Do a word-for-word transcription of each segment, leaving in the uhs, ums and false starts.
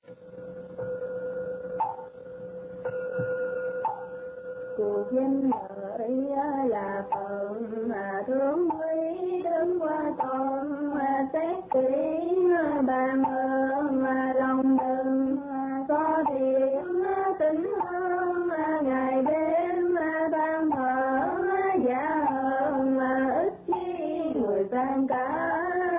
Cuộc danh lợi là phận mà thương quý đứng qua tôn xét kỹ bàn ơn lòng đừng có điểm tính hơn ngày đêm than thở giả hơn ít chi người tan cả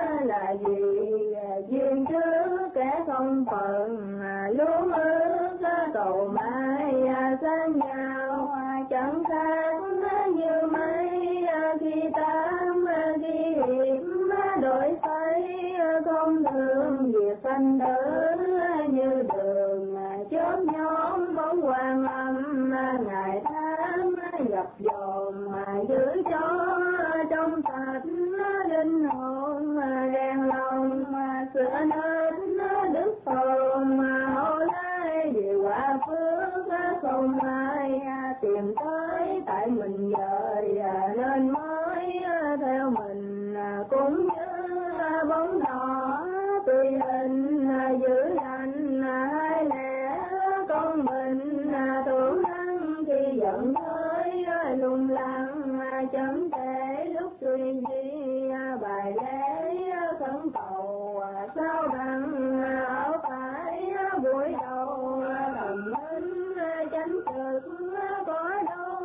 là gì duyên trước kẻ không phận luôn ước cầu mai xa nhau chẳng khác như mấy khi tám khi hiểm đổi thấy không đường việc sanh tử như đường chớp nhóm bóng quang âm ngày tháng dập dồn giữ cho trong sạch linh hồn rèn lòng sửa nết đức hồn hậu lai điều quả phước không ai tìm tới tại mình dời nên mới theo mình cũng như bóng đỏ tùy hình giữ lành hai lẽ con mình tưởng năng khi giận tới lung lăng chẳng thể lúc suy di bài lễ khẩn cầu sao bằng ở phải buổi đầu thầm nín chánh trực có đâu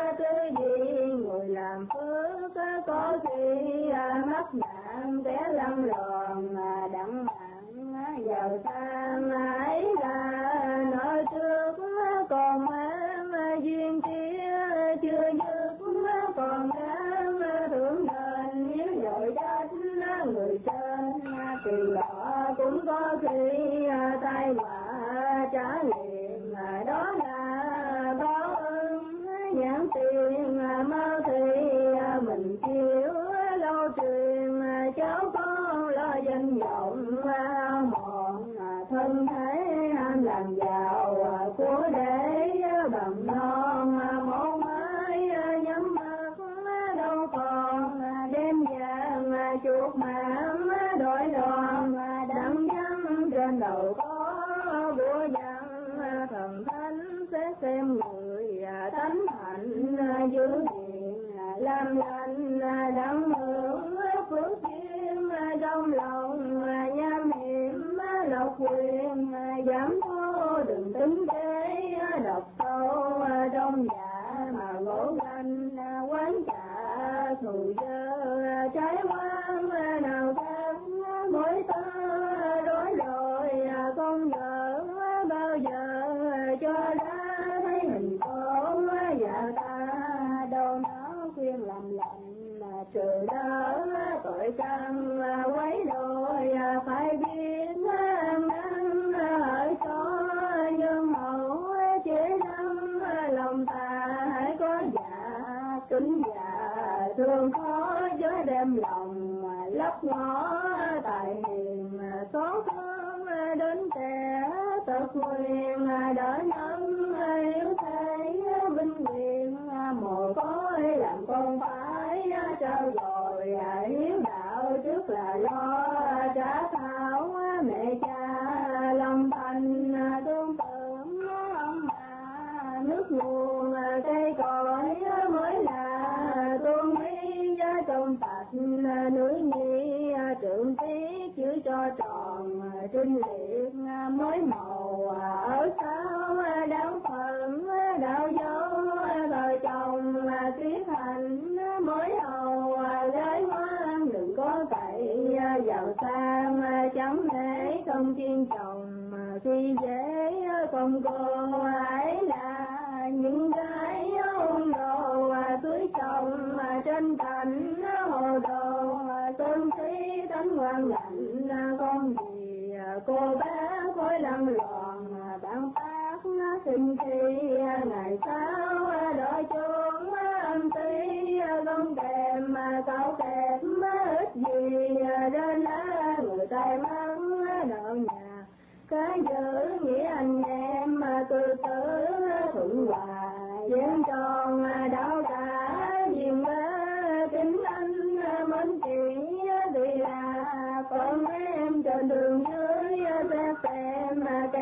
tư gì người làm phước có khi mắc nạn kẻ lăn lòn đặng mạng giàu sang ấy là nơi trước còn mang duyên kia chưa dứt còn đáng thưởng đền nếu dội trách người trên thì họ cũng có khi tai họa trả liền đó là báo ơn nhãn tiền mơ thì mình chịu lâu truyền cháu con lo danh vọng mòn thân thế ham làm giàu của để bằng non một mái nhắm mắt đâu còn đêm vàng chuột mạng đổi đòn đặng văng trên đầu có búa văng thần thánh sẽ xem người tánh hạnh giữ hiền làm lành đặng hưởng phước duyên trong lòng nham hiểm lộc quyền giảm thô đừng tính kế độc sâu trong dạ mà gỗ ganh quán trả thù dơ trái quan nào tháng mỗi ta đối rồi con vợ bao giờ cho đã thấy mình có dạ ta đâu nó khuyên làm lành trừ đỡ tội căn quấy đôi phải biết ăn năn ở cho nhân hậu chế năm lòng ta hãy có dạ kính dạ thương khó với đem lòng lấp ngõ tài hiền xót thương đến kẻ tật nguyện đỡ nhân yếu thế vinh quyền mồ côi làm con phải trao dồi hiếu đạo trước là lo trả thảo mẹ cha lòng thành tương tưởng ông bà nước nguồn cây cội mới là tôn quý giá trong sạch nữ nhi trưởng tiết chữ cho tròn trinh liệt mới màu ở sao đáng phận đạo dấu vợ chồng tiết hành mới hầu gái ngoan đừng có cậy giàu sang chẳng thể không chiên chồng khi dễ không cô ấy là những gái ôn đồ cưới chồng trên cảnh hồ đồ tôn khí tánh ngoan lạnh con gì cô bé khối lăn lòn bạn tác sinh khi ngày sau đợi chuông âm tí không kèm cao kèm ít gì đến lá người tay mắng nợ nhà cái giữ nghĩa anh em từ từ thuận hòa duyên tròn đau cả duyên bá kính anh mến chị vì là con em trên đường dưới xe xem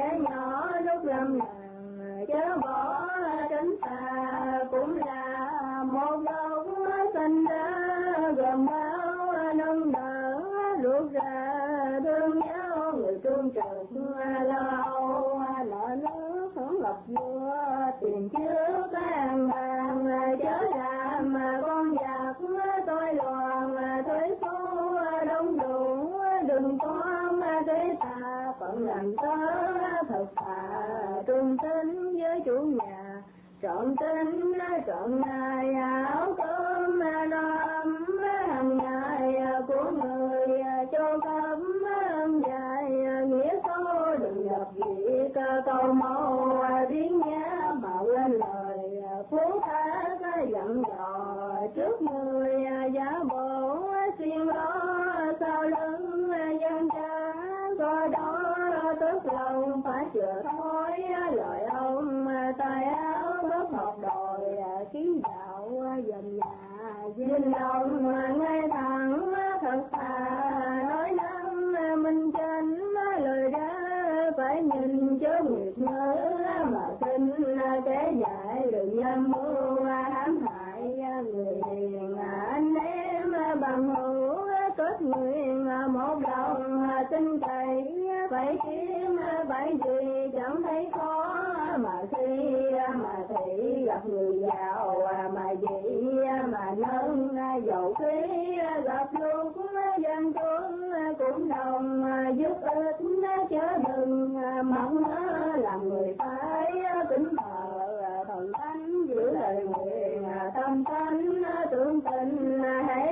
lâu nợ nước hưởng lộc vua tiền trước an bàn chớ làm con giặc tôi loạn thuế số đông đủ đừng có thế ta phận làm tớ thật thà trung tín với chủ nhà trọn tính trọn ngày áo cơm no ấm hàng ngày của người cho cấm dài nghĩa số đừng nhập việc cầu màu tiếng nhá bảo lên lời phú thác dặn dò trước người giả bộ xiên đó sau lưng dân cha coi đó tốt lòng phải chữa thôi lời ông tay áo bớt học đòi kiến đạo dần nhà vinh lòng ngay thẳng thật thà nói năng minh chánh lời ra phải nhìn chớ nguyệt nhớ mà xin kẻ dạy đừng nhầm mưu hãm hại người hiền anh em bằng hữu kết nguyện một lòng tin cậy phải kiếm phải gì chẳng thấy khó mà khi mà thị gặp người giàu mà dị mà nâng dầu khí gặp lúc dân chúng cũng đồng giúp ích chớ đừng mong làm người phải kính thờ thần thánh giữ lời nguyện tâm tánh tưởng tình hãy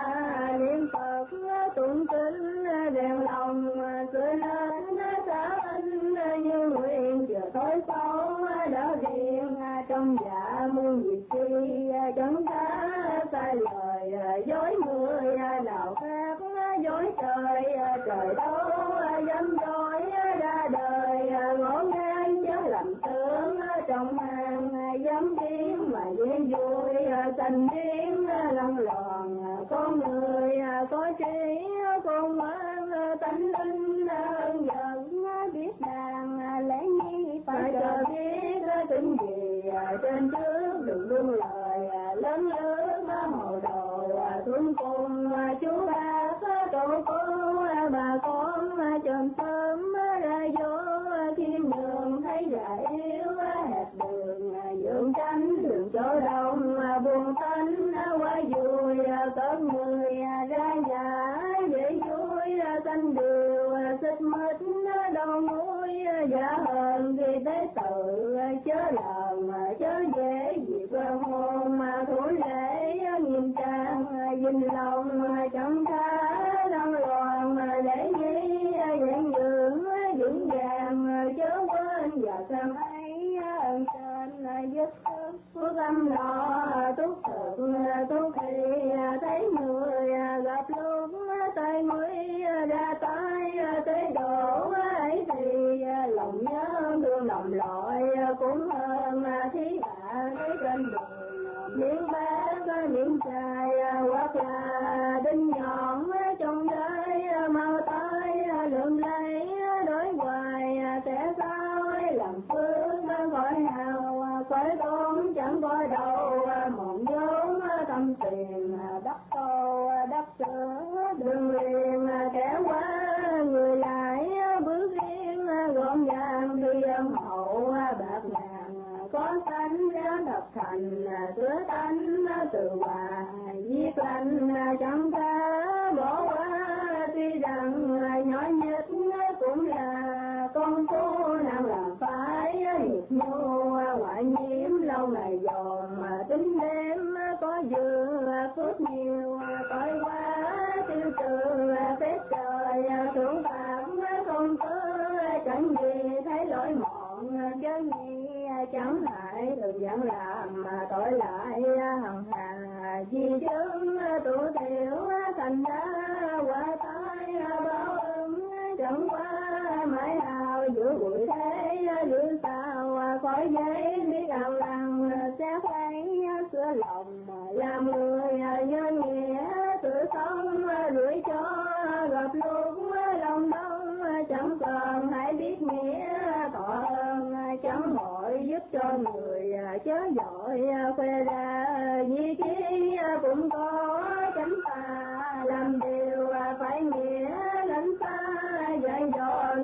là niệm Phật tụng kinh đèn lòng cười lên xã anh như nguyện chờ tối xấu đã riêng trong dạ muôn việc chi chẳng cá sai lời dối người nào khác dối trời trời đâu dám dối ra đời ngõ ngang chớ làm tướng trong hàng dám tiếng mà dễ vui thành tiếng lăn lòn con người có trí con ngoan tánh linh ơn giận biết đàn lẽ nhi phải cho biết tính gì trên trước đừng buông lời lớn lớn màu đồ thương cùng chú bác tổ cô bà con chồng sớm ra vô thiên đường thấy già yếu hẹp đường dưỡng tránh đường chỗ đông buồn tánh quá vui có người ra nhà dễ vui canh điều xích mít đầu mũi giả hơn khi tế tự chớ lòng chớ dễ vì quan hôn mà thủ lễ nghiêm trang vinh lòng chẳng tha lăn loàn để nhi dạng dưỡng vững vàng chớ quên và sam ấy ơn trên giúp phước âm lo túc thực túc khi thấy người gặp lúc tay mũi ra tay tới độ ấy thì lòng nhớ thương lòng lội cũng hơn thí hạ cái trên đường miếng bát miếng chai hoặc là đinh nhọn trong đời mau tay lượm lấy đối hoài sẽ sao làm phước khỏi hào khỏi tốn chẳng coi đâu mộng vốn tâm tiền đắp tô đắp sữa đường liền kẻ quá người lại bước riêng gọn gàng đi âm hậu bạc ngàn có tánh giá đập thành sửa tánh từ hòa giết lành chẳng ta bỏ qua tuy rằng nhỏ nhất cũng là con phố nào làm phải nhiệt nô ngoại nhiễm lâu ngày dòm tính đêm có dừa phước nhiều cõi quá tiêu trừ phép trời thưởng phạt không có chẳng gì thấy lỗi mọn chớ nhi chẳng hại đừng dặn làm mà tội lại hằng hà di chứng tụ tiểu thành ra quả tai báo ứng chẳng qua mãi hào giữa bụi thế giữ sao khỏi giấy biết ăn lăng xét lấy sửa lòng làm người nhân nghĩa tự sống đuổi cho gặp lúc lòng đông chẳng cần hãy biết nghĩa tỏ ơn chẳng hội giúp cho người chớ giỏi khoe ra vì trí cũng có chánh tà làm điều phải nghĩa lãnh xa dạy dò khi gặp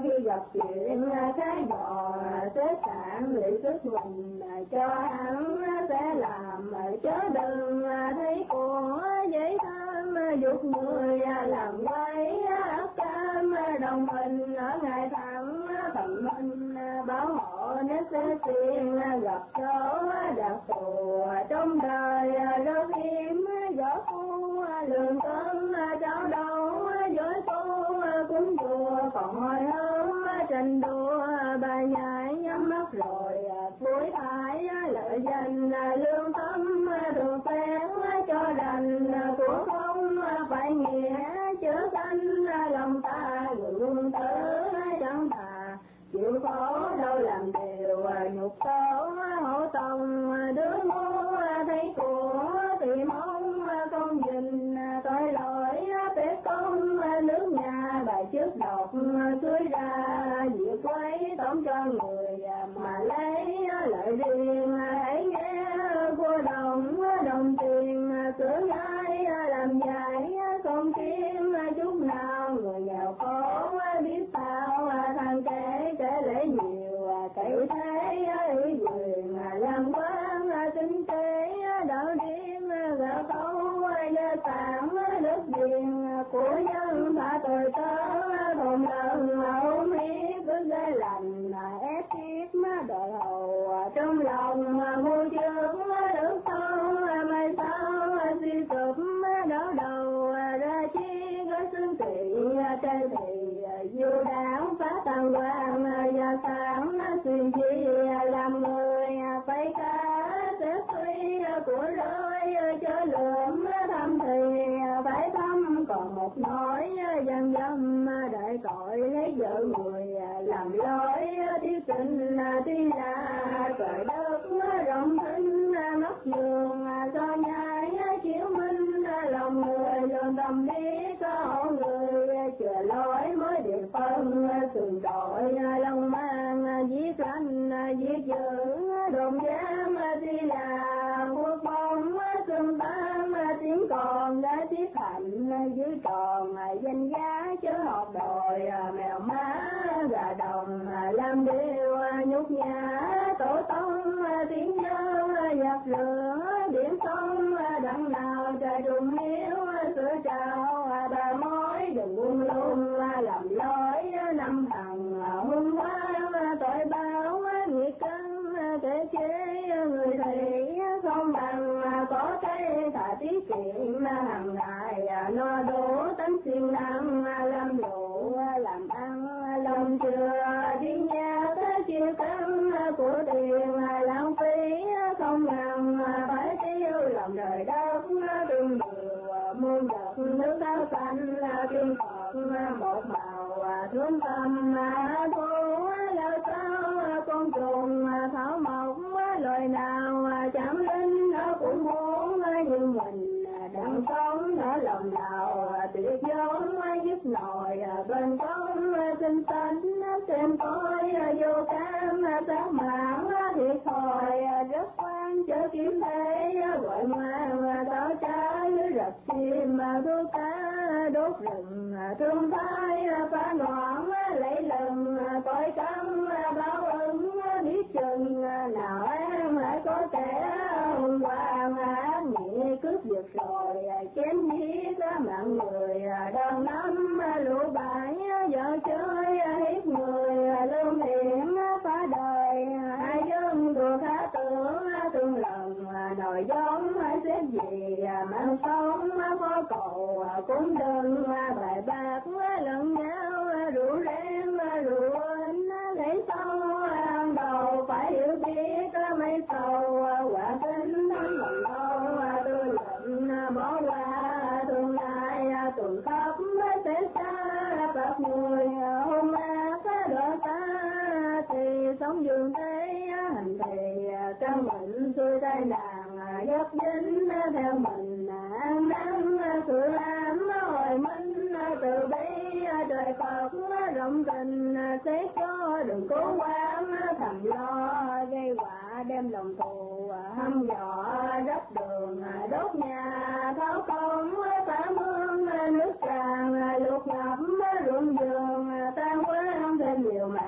gặp chuyện khá dò xếp sạn lị sức mình cho hắn sẽ làm chớ đừng thấy của giấy thơm dục người làm quay ấp cam đồng mình ở ngày thẳng thần minh bảo hộ nếu sẽ xuyên gặp số đặc thù trong đời rất hiếm gió phu lường cơn cháu đâu dối tu cúng chùa còn hồi hôm tranh đua bà nhảy nhắm mắt rồi cuối thái lợi danh lương tâm thường phép cho đành của không phải nghĩa chữa sanh lòng ta gương tử chẳng thà chịu khổ đâu làm điều nhục tố hổ tông đứa ngu thấy của thì mong công dình tội lỗi bé công nước nhà bài trước đọc suối ra diệt quấy tóm cho người mà lấy lợi riêng hãy nghe của đồng đồng tiền sửa ngay làm dài không kiếm chút nào người nghèo khổ biết sao thằng kể kể lễ nhiều kể thế ý quyền làm quan tinh tế đạo điên gỡ câu gia tạng đất điền của dân thả tội tớ thồn lần ôm hiếp cứ ghê lành ép thiết đòi hầu trong lòng ngu chướng nước sâu mai sau suy sụp đỡ đầu ra chi có xương thị trai thì dù đáng phá tàn quan gia sản xuyên chi làm người phải cả sẽ suy của rơi cho lượm thăm thì phải thăm còn một nỗi dân dâm đại tội lấy vợ người làm lỗi thiếu tình tuy là trời đất rộng thinh mất giường cho nhai chiếu minh lòng người luôn tâm lý có hộ người chừa lối mới được phân sườn đội lòng mang giết lanh giết dữ đồn giam tuy là quốc bóng xương tam tiếng còn đã thiết thành dưới tròn danh giá chớ học đòi mèo má gà đồng làm điều nhục nhã tổ tông tiếng nhớ giặc lửa điểm sông đặng nào trời trùng hiếu sửa trào bà mối đừng buông lung làm lối năm thằng hung quá tội báo nghiệt cân kể chế người thầy không bằng có cái thà tiết kiệm hàng ngày no đủ tánh siêng năng làm đủ làm ăn lòng chưa đi nhà tới chiều cân của tiền lãng phí không bằng phải tiêu lòng đời đất đừng bừa muôn vật nước áo xanh kim phật một màu thương tâm thu lao sao con trùng thảo mộc loài nào chẳng linh nó cũng muốn như mình đặng sống ở lòng nào tuyệt giống giúp nồi bên công sinh tánh xem coi vô cam sáng mạng thiệt thòi rất quan chớ kiếm thế gọi ngoan táo trái rập chim đuôi cá đốt rừng thương thái phá loạn lấy lần tội căm báo ứng biết chừng nào em lại có kẻ hùng hoàng ác nhị cướp giật rồi chém giết mạng người đòn năm lũ bại vợ chơi hiếp người lương thiện phá đời hai dân của khá tưởng tương lần nồi giống xếp gì mạng sống có cầu cũng đừng bài bạc lẫn nhau rượu rén rượu anh lấy sâu ăn đầu phải hiểu biết mấy sâu quả tính lòng đau tôi lệnh bỏ qua tương lai tuần khắp sẽ xa bạc người hôm ác đỡ ta thì sống dương thế hành thì trong mình xuôi tai nạn dấp dính theo mình ăn năn sự làm hồi minh từ bi trời Phật rộng tình sẽ cho đừng cố quán thầm lo gây quả đem lòng thù hăm dọ rách đường đốt nhà tháo công phá mương nước tràn lụt ngập ruộng vườn tan quán thêm nhiều mà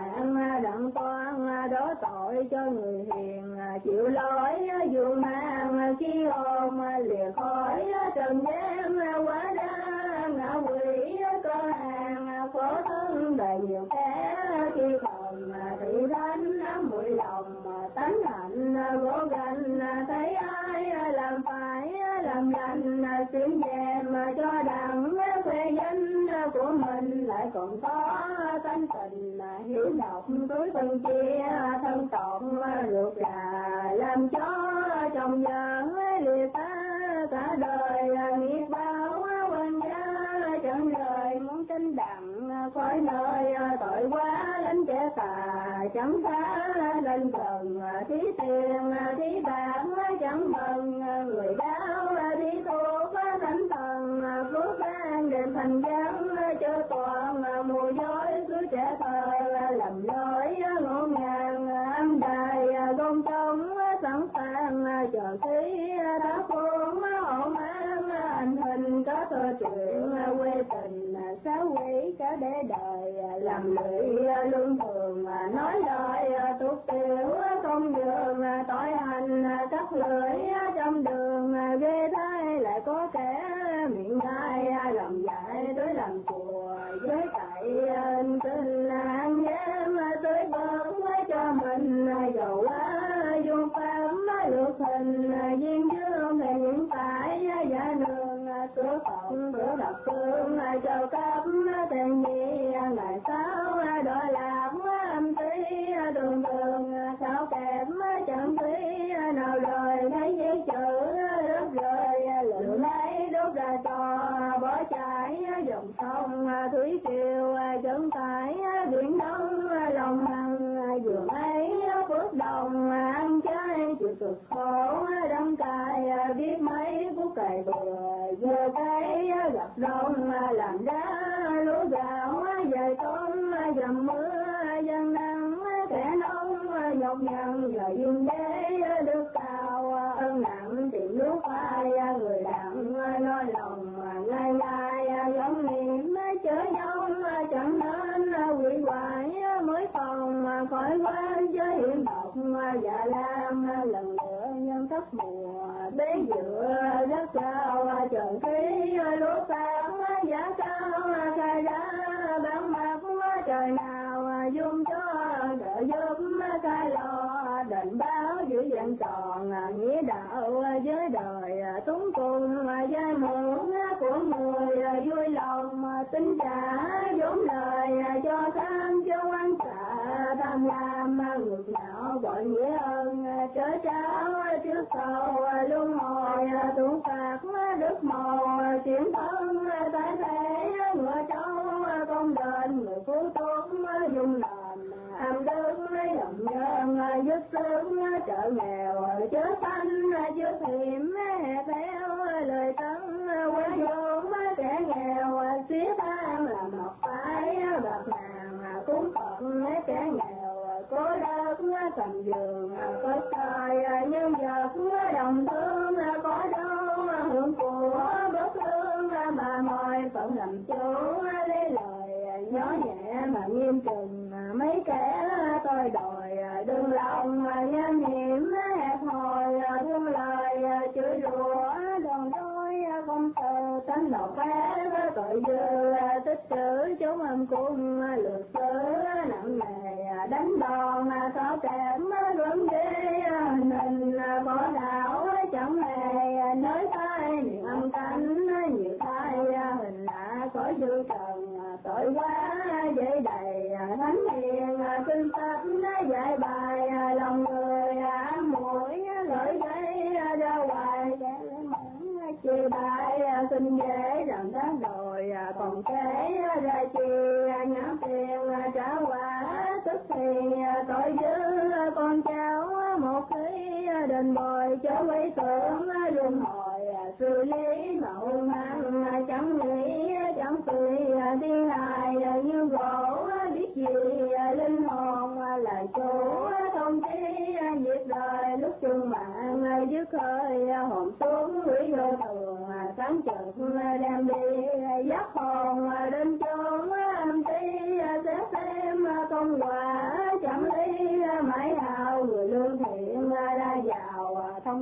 cho người hiền chịu lỗi dù mang khi ôm lìa khỏi trần gian quá đáng ngạ quỷ có hàng khổ thân đời nhiều kẻ khi còn thị thánh mũi lòng tánh hạnh gỗ gành thấy ai làm phải làm lành xin dèm cho đặng khoe danh của mình lại còn có tánh tình hiểu độc túi phân chia thân tổn ruột là làm cho chồng vợ lìa xa cả đời nghiệp báo quan gia chẳng lời muốn tranh đặng khỏi nơi tội quá đánh kẻ tà chẳng phá lên gần thí tiền thí bạc chẳng bằng người đau thí thuốc thánh thần phước ban đền thành giám cho toàn mùa dối cứ trẻ thơ lầm lỗi ngộ ngàn âm đài công công sẵn sàng chờ khí đã khôn hộ mang anh hình có thơ chuyện quê tình sáu quý cả để đời làm lụy lương thường nói lời tục tiểu công đường tội hành cắt lưỡi trong đường ghê thay lại có kẻ miệng dai lòng dại tới làm chùa với cậy tin ăn dám tới bớt cho mình giàu quá dung phạm lược hình viên dương về những phải giả nương sửa phận sửa độc thương cho cấp tên nhi ngày sáu đòi làm âm tí đường đường sao kém chẳng tí nào đời thấy giấy chữ rớt rơi lựu lấy đốt ra cho bỏ chạy dòng sông thủy triều chân tải biển đông lòng hằng giường ấy phước đồng ăn trái chịu cực khổ đâm cài biết mấy phút cày bừa giờ cái gặp rồng làm ra lúa gạo dày con dầm mưa dân nắng kẻ nông nhọc nhằn giờ dương đế được cao ơn nặng tìm nước phai người đặng nói lòng ngày ngày giống niệm chớ nhông chẳng nên quỷ hoài mới phòng khỏi quan với hiện độc dạ lam lần nữa nhân thất mùa bế dựa rất cao trời khí lúa sáng giá cao khai ra bán mặt trời nào dung cho đợi giúp khai lo đền báo giữ vẹn tròn nghĩa đạo với đời túng cùng gia mượn của người vui lòng tính trả vốn lời cho tham cho quan trả tham lam ngược não gọi nghĩa ơn chớ cháu trước sau luân hồi tụ phạt đức màu chuyển thân tái thế ngựa trâu công đền người phú tốt dùng làm âm đức lòng nhân giúp sướng trợ nghèo chớ sanh chớ hiểm theo lời tấn quá vốn kẻ nghèo xía tan làm học phải bạc nàng cúng phật kẻ nghèo cố đất cầm giường có trời nhân vật đồng thương có đâu hưởng của bất lương bà mời phận làm chủ lấy lời nhỏ nhẹ mà nghiêm trừng mấy kẻ tôi đòi đừng lòng nham hiểm hẹp hòi thương lời chửi rủa đòn đôi không từ tánh độc ác tội dư tích trữ chúng âm cung lược xử nặng nề đánh đòn xỏ kém gớm ghê hình bỏ đảo chẳng hề nói tai miệng âm cánh nhiều tai hình lạ khỏi dư trần tội quá dễ đầy thánh hiền kinh sách dạy bài lòng người ám mũi gửi dây ra hoài kẻ mẫn chê bài xin dễ rằng tháng đồi còn kể ra chi nhắn tiền trả quả tức thì tội dữ con cháu một khi đền bồi chớ quấy tưởng luân hồi xử lý mà hung hăng chẳng nghĩ chẳng cười thiên hài như gỗ biết gì linh hồn là chủ thông chí việc đời lúc chung mạng dứt hơi hồn xuống quỷ vô thường sáng trực đem đi dắt hồn đến chốn âm ti sẽ xem công quả chẳng lý mãi hào người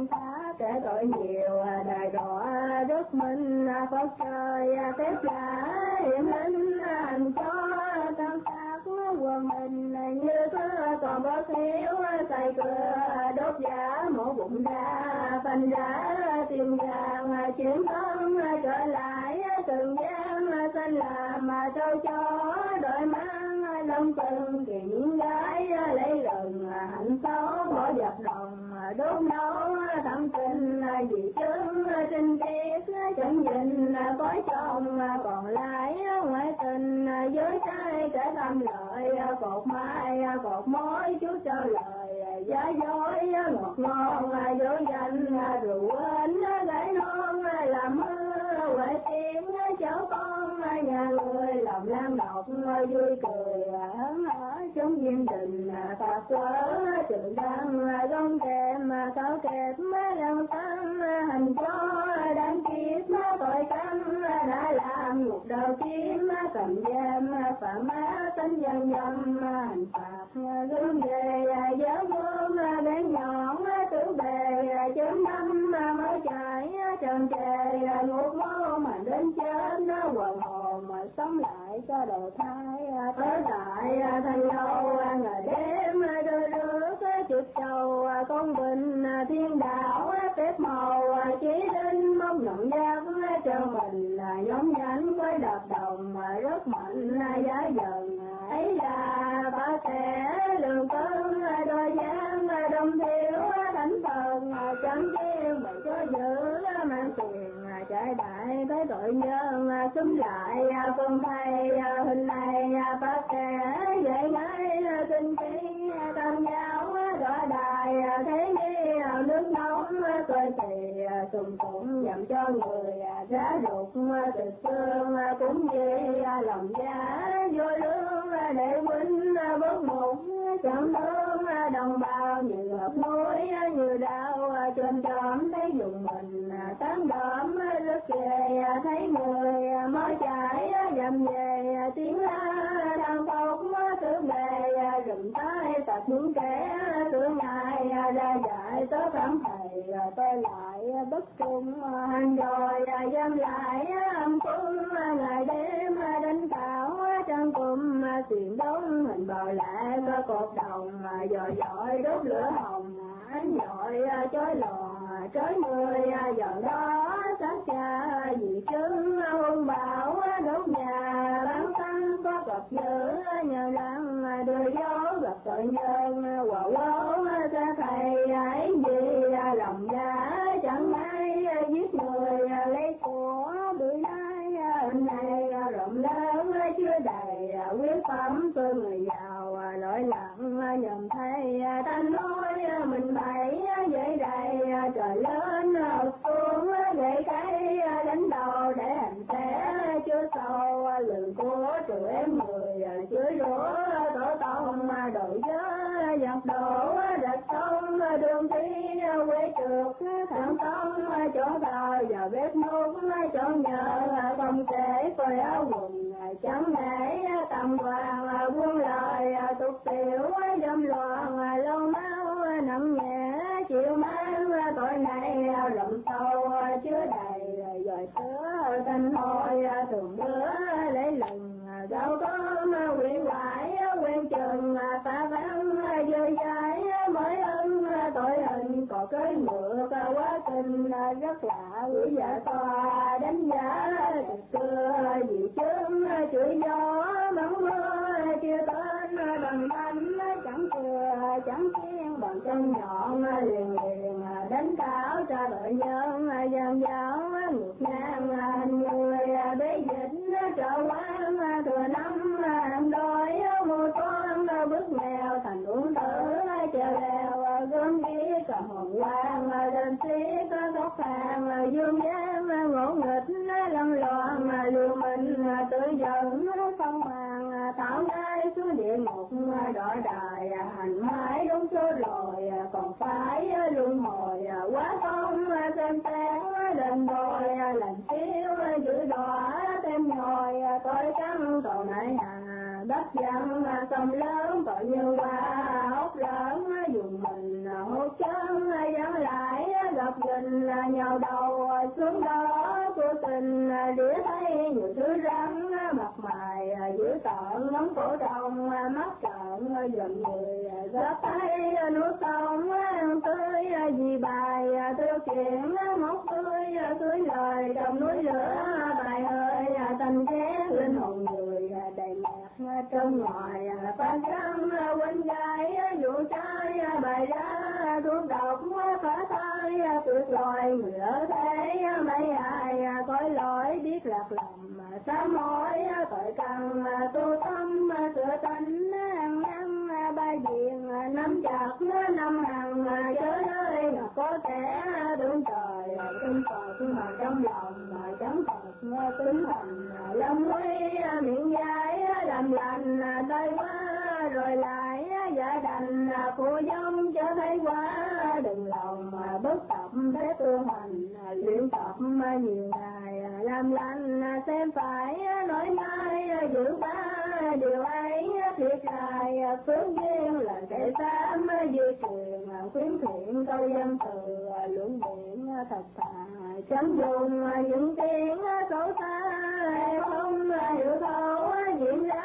không tha kẻ tội nhiều đời đọa đức minh Phật trời phép lạ hiển linh hành cho tam sát quần mình như có còn bất thiếu xây cửa đốt giả mổ bụng ra phanh ra tiền vàng chuyển thân trở lại từng gian xanh làm trâu chó đội mang lông từng kỳ những gái lấy lần hạnh xấu bỏ dập đồng đốt nấu thẩm tình vì chứng trinh tiết chẳng nhìn cõi chồng còn lại ngoại tình với trai kẻ tâm lợi cột mai cột mối chút cho lời giá dối ngọt ngon dỗ dành rượu quên gái non làm mưa huệ tiếng cháu con nhà người lòng lan độc vui cười hớn hở trong viên đình phạt quở trường đăng gông kèm cáo kẹp lòng tâm hành cho đáng kiếp tội căm đã làm ngục đầu kiếm cầm giam phạm má tánh dân dâm hành phạt gương về dớ gương bé nhọn tử bề chớm năm mới chạy trần trề ngục mô mà đến chết quần hồn mà sống lại cho đầu thai tới tại thành lâu ngày đêm đôi nước chuột trầu công bình thiên đạo phép màu chỉ đến mong nhận giáp cho mình là nhóm nhánh với đợt đồng rất mạnh giá dần ấy là ba kẻ lường cơn đôi giang đông thiếu thánh thần chẳng chiêu mày cho giữ mang tiền trái đại tới tội nhân xúm lại phương thầy hình này ba kẻ dạy ngay tinh trí tam giáo đọa đài thế đi nước nóng coi thì sùng sụng dặm cho người giá đục từ xương cũng như lòng giá vô lương để huynh bớt một chẳng thương đồng bào như ngọc núi như đau trên trộm thấy dùng mình tán đốm rất ghê thấy người mới chạy dầm về tiếng la đang tóc tứ bề rừng tay tật những kẻ tương ngại ra dạy tớ cảm thầy tôi lại bất trung hành rồi giam lại âm cung ngày đêm đánh cạo trăng cùm xiềng đông hình bờ lạ có cột đồng dội dội đốt lửa hồng ánh dội chói lò trói người giờ đó sát cha vì chứng hôn bảo đốt nhà bán tăng có cặp dữ nhờ lăng đưa dấu gặp tội nhân quả quấu ra thầy ấy gì lòng giá chẳng ai giết người lấy của bữa nay này rộng lớn chưa đầy quyết phẩm tôi người giàu lỗi lặng nhầm thay ta nói mình bậy dậy đầy trời lớn xuống để cái đánh đầu để hành thế chưa sâu lường của tụi em người chửi rủa tổ tông đội gió giặc đổ đặt sông đường đi quê trượt thẳng tông chỗ tàu giờ bếp nút chỗ nhờ không kể coi áo quần chẳng để tầm vàng buông lời tục tiểu dâm loạn lâu máu nặng nhẹ chịu mang tội này rộng sâu chứa đầy rồi sữa thanh hồi thường bữa lấy lần dẫu có quyện lại quen chừng phá vắng dơ dãi mới ân tội hình có cái ngựa quá kinh rất lạ quỷ dạ tòa đánh giá từ xưa vì chứng chửi gió bắn mưa chưa tên bằng bánh chẳng thừa chẳng thiên bằng chân nhọn liền liền đánh cáo cho đội nhân dân giáo ngược ngang hình người bế dịch trở quán thừa năm làm đôi mua con bước nghèo thành uống tử chờ leo gom ghi cầm hồn quang lên xí có góc hàng dương gian ngỗ nghịch lăn loạn liều mình tự giận không màng thảo ngay xuống địa ngục đọa đài hành mãi đúng số rồi còn phải luân hồi quá không xem xét đền bồi làm chiếu giữ đọa thêm nhồi tội căng tội nại hà đất dân sông lớn tội như qua hốc lớn dùng mình hốt chân dán lại gặp gình nhào đầu xuống đó cô tình đĩa thấy nhiều thứ rắn mặt mày dữ tợn ngóng cổ trông mắt trợn dần người góp tay nuốt sông tươi vì bài tiêu chuyện móc tươi tươi lời trong núi lửa bài hơi thành chén linh hồn người đầy nhạc trong ngoài phan trắng quên gái vụ trai bài ra thuốc độc phá thai tuyệt loài người ở thế mấy ai coi lỗi biết lạc lòng sám hối tội cần tu tâm sửa tánh ăn năn ba diện nắm chặt năm hàng chớ nơi có thể đúng trời tin Phật mà trong lòng mà chẳng Phật tính thành lâm nguy miệng dài làm lành tay quá rồi lại giả đành phụ giống cho thấy quá đừng lòng mà bất tập thế tương hành luyện tập nhiều ngày làm lành xem phải nói mai giữ ba điều ấy thiệt hài phước duyên là kẻ tám di truyền khuyến thiện câu dân từ luận biện thật thà chấm dùng những tiếng xấu xa không hiểu thấu diễn ra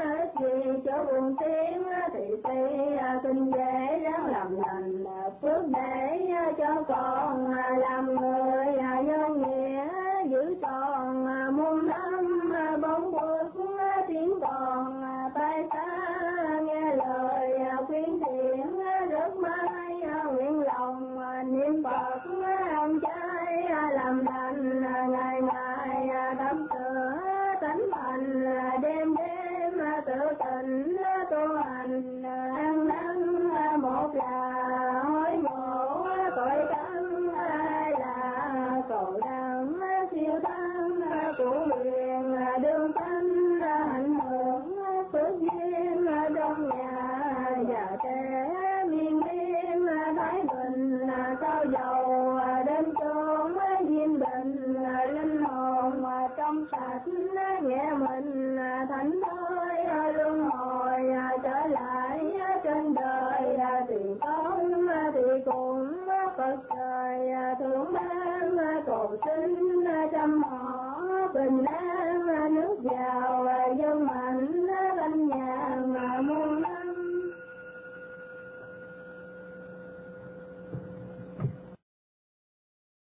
gì cho buồn tiếng thì tì xin dễ ráng làm lành phước để cho con làm người nhân nghĩa giữ tròn muôn năm bóng bước tiếng còn tay xa nghe lời khuyến thiện rất mãi nguyện lòng niệm Phật ông trai làm lành ngày ngày đắm sữa tánh thành đêm đêm tự tình tu hành ăn năn một là hối ngộ tội căn hai là cầu đắng siêu tăng của quyền đường tánh ảnh hưởng phước duyên trong nhà và trẻ miên biên thái bình sao dầu đến chốn diên bình linh hồn trong sạch nghe mình thánh thơi luân hồi trở lại trên đời thì con thì cũng Phật trời thượng ban cầu xin trăm họ bình an nước giàu